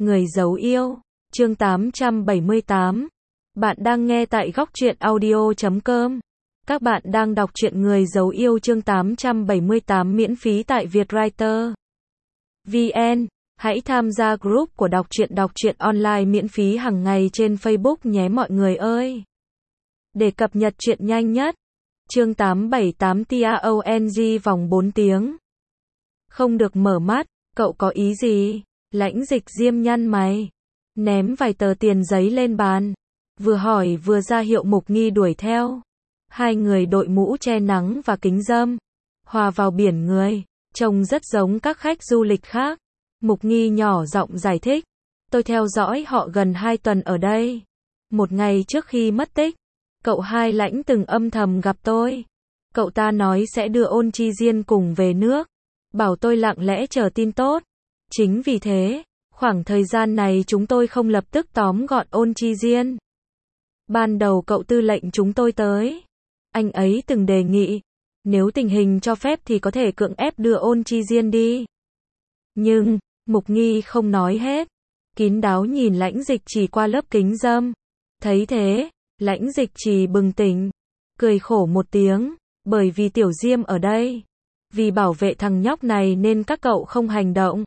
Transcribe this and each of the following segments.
Người giấu yêu, chương 878. Bạn đang nghe tại góc truyện audio.com. Các bạn đang đọc truyện Người giấu yêu chương 878 miễn phí tại Vietwriter VN. Hãy tham gia group của đọc truyện online miễn phí hàng ngày trên Facebook nhé mọi người ơi. Để cập nhật truyện nhanh nhất. Chương 878 TAONG vòng 4 tiếng. Không được mở mắt, cậu có ý gì? Lãnh Dịch Diêm nhăn mày, ném vài tờ tiền giấy lên bàn, vừa hỏi vừa ra hiệu Mục Nghi đuổi theo. Hai người đội mũ che nắng và kính râm, hòa vào biển người, trông rất giống các khách du lịch khác. Mục Nghi nhỏ giọng giải thích, tôi theo dõi họ gần 2 tuần ở đây. Một ngày trước khi mất tích, cậu Hai Lãnh từng âm thầm gặp tôi. Cậu ta nói sẽ đưa Ôn Chi Diên cùng về nước, bảo tôi lặng lẽ chờ tin tốt. Chính vì thế, khoảng thời gian này chúng tôi không lập tức tóm gọn Ôn Chi Diên. Ban đầu cậu Tư lệnh chúng tôi tới. Anh ấy từng đề nghị, nếu tình hình cho phép thì có thể cưỡng ép đưa Ôn Chi Diên đi. Nhưng, Mục Nghi không nói hết. Kín đáo nhìn Lãnh Dịch Trì qua lớp kính râm. Thấy thế, Lãnh Dịch Trì bừng tỉnh, cười khổ một tiếng, bởi vì Tiểu Diêm ở đây. Vì bảo vệ thằng nhóc này nên các cậu không hành động.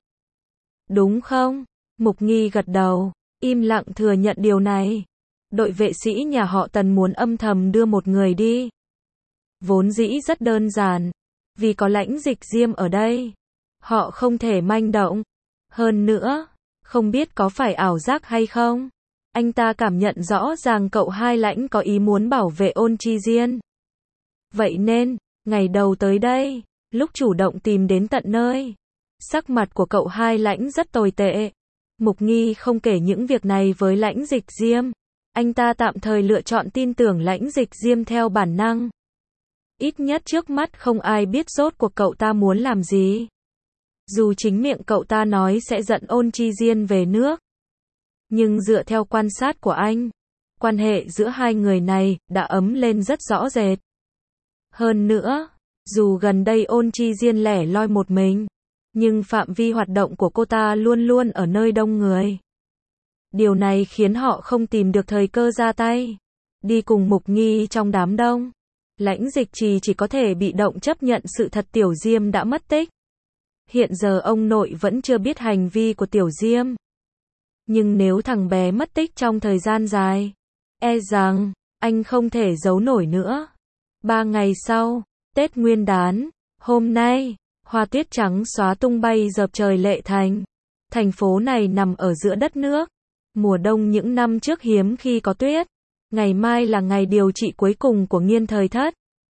Đúng không? Mục Nghi gật đầu, im lặng thừa nhận điều này. Đội vệ sĩ nhà họ Tần muốn âm thầm đưa một người đi. Vốn dĩ rất đơn giản, vì có Lãnh Dịch Diêm ở đây, họ không thể manh động. Hơn nữa, không biết có phải ảo giác hay không, anh ta cảm nhận rõ ràng cậu Hai Lãnh có ý muốn bảo vệ Ôn Chi Diên. Vậy nên, ngày đầu tới đây, lúc chủ động tìm đến tận nơi, sắc mặt của cậu Hai Lãnh rất tồi tệ. Mục Nghi không kể những việc này với Lãnh Dịch Diêm. Anh ta tạm thời lựa chọn tin tưởng Lãnh Dịch Diêm theo bản năng. Ít nhất trước mắt không ai biết rốt cuộc cậu ta muốn làm gì. Dù chính miệng cậu ta nói sẽ dẫn Ôn Chi Diên về nước, nhưng dựa theo quan sát của anh, quan hệ giữa hai người này đã ấm lên rất rõ rệt. Hơn nữa, dù gần đây Ôn Chi Diên lẻ loi một mình, nhưng phạm vi hoạt động của cô ta luôn luôn ở nơi đông người. Điều này khiến họ không tìm được thời cơ ra tay. Đi cùng Mục Nghi trong đám đông, Lãnh Dịch Trì chỉ có thể bị động chấp nhận sự thật Tiểu Diêm đã mất tích. Hiện giờ ông nội vẫn chưa biết hành vi của Tiểu Diêm. Nhưng nếu thằng bé mất tích trong thời gian dài, e rằng anh không thể giấu nổi nữa. 3 ngày sau, Tết Nguyên Đán, hôm nay, hoa tuyết trắng xóa tung bay dợp trời Lệ Thành. Thành phố này nằm ở giữa đất nước. Mùa đông những năm trước hiếm khi có tuyết. Ngày mai là ngày điều trị cuối cùng của Nghiên Thời Thất.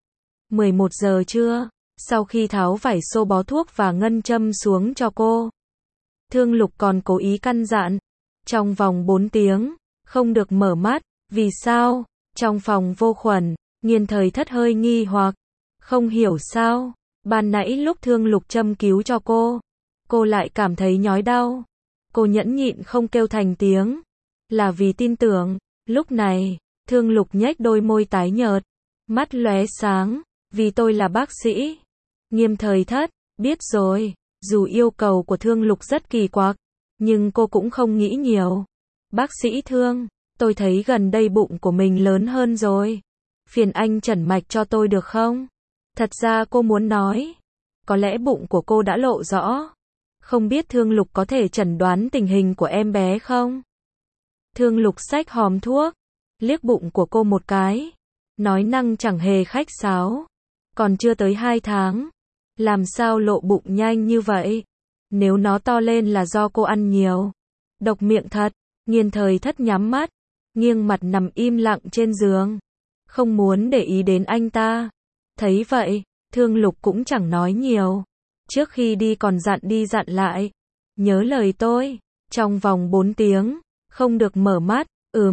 11 giờ trưa, sau khi tháo vải xô bó thuốc và ngân châm xuống cho cô, Thương Lục còn cố ý căn dặn, trong vòng 4 tiếng, không được mở mắt. Vì sao? Trong phòng vô khuẩn, Nghiên Thời Thất hơi nghi hoặc, không hiểu sao, ban nãy lúc Thương Lục châm cứu cho cô lại cảm thấy nhói đau. Cô nhẫn nhịn không kêu thành tiếng, là vì tin tưởng. Lúc này, Thương Lục nhếch đôi môi tái nhợt, mắt lóe sáng, vì tôi là bác sĩ. Nghiên Thời Thất, biết rồi. Dù yêu cầu của Thương Lục rất kỳ quặc, nhưng cô cũng không nghĩ nhiều. Bác sĩ Thương, tôi thấy gần đây bụng của mình lớn hơn rồi. Phiền anh chẩn mạch cho tôi được không? Thật ra cô muốn nói, có lẽ bụng của cô đã lộ rõ. Không biết Thương Lục có thể chẩn đoán tình hình của em bé không? Thương Lục xách hòm thuốc, liếc bụng của cô một cái, nói năng chẳng hề khách sáo. Còn chưa tới 2 tháng, làm sao lộ bụng nhanh như vậy? Nếu nó to lên là do cô ăn nhiều. Độc miệng thật. Nghiên Thời Thất nhắm mắt, nghiêng mặt nằm im lặng trên giường, không muốn để ý đến anh ta. Thấy vậy, Thương Lục cũng chẳng nói nhiều. Trước khi đi còn dặn đi dặn lại, nhớ lời tôi, trong vòng 4 tiếng, không được mở mắt.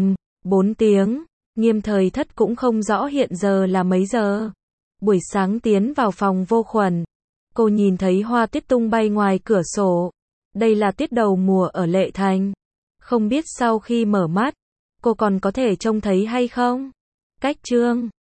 4 tiếng. Nghiên Thời Thất cũng không rõ hiện giờ là mấy giờ. Buổi sáng tiến vào phòng vô khuẩn, cô nhìn thấy hoa tuyết tung bay ngoài cửa sổ. Đây là tiết đầu mùa ở Lệ Thành. Không biết sau khi mở mắt, cô còn có thể trông thấy hay không? Cách chương